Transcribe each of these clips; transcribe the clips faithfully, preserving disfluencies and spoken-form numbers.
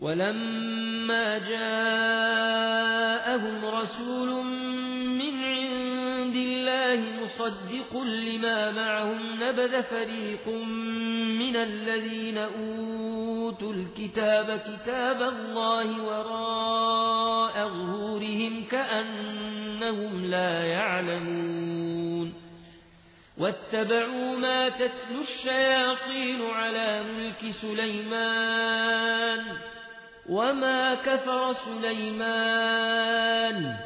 ولما جاءهم رسول من عند الله مصدق لما معهم نبذ فريق من الذين أوتوا الكتاب كتاب الله وراء ظهورهم كأنهم لا يعلمون واتبعوا ما تتلو الشياطين على ملك سليمان وما كفر سليمان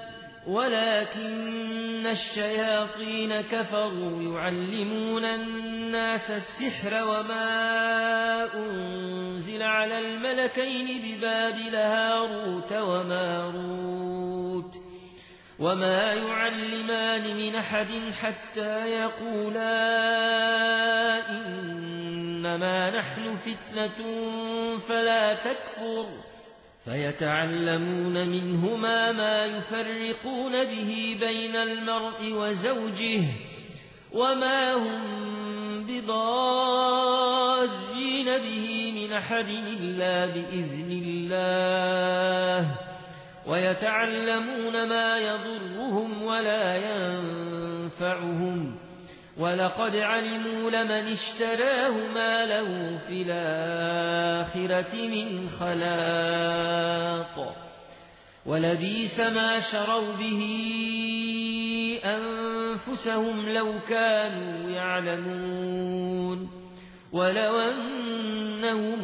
ولكن الشياطين كفروا يعلمون الناس السحر وما أنزل على الملكين ببابل هاروت وماروت وما يعلمان من أحد حتى يقولا إنما نحن فتنة فلا تكفر فيتعلمون منهما ما يفرقون به بين المرء وزوجه وما هم بضارين به من أحد إلا بإذن الله ويتعلمون ما يضرهم ولا ينفعهم ولقد علموا لمن اشتراه ما له في الآخرة من خلاق ولبئس ما شروا به أنفسهم لو كانوا يعلمون ولو أنهم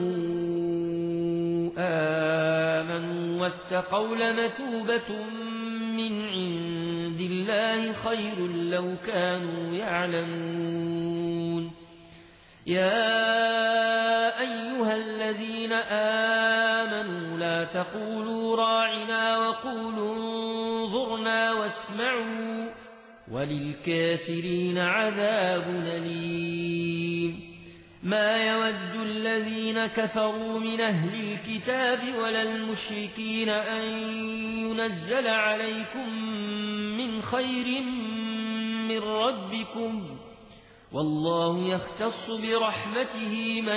آمنوا واتقوا لمثوبة من عند الله خير لو كانوا يعلمون يا أيها الذين آمنوا لا تقولوا راعنا وقولوا انظرنا واسمعوا وللكافرين عذاب أليم ما يود الذين كفروا من أهل الكتاب ولا المشركين أن ينزل عليكم من خير من ربكم والله يختص برحمته من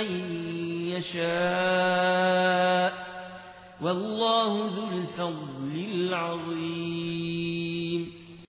يشاء والله ذو الفضل العظيم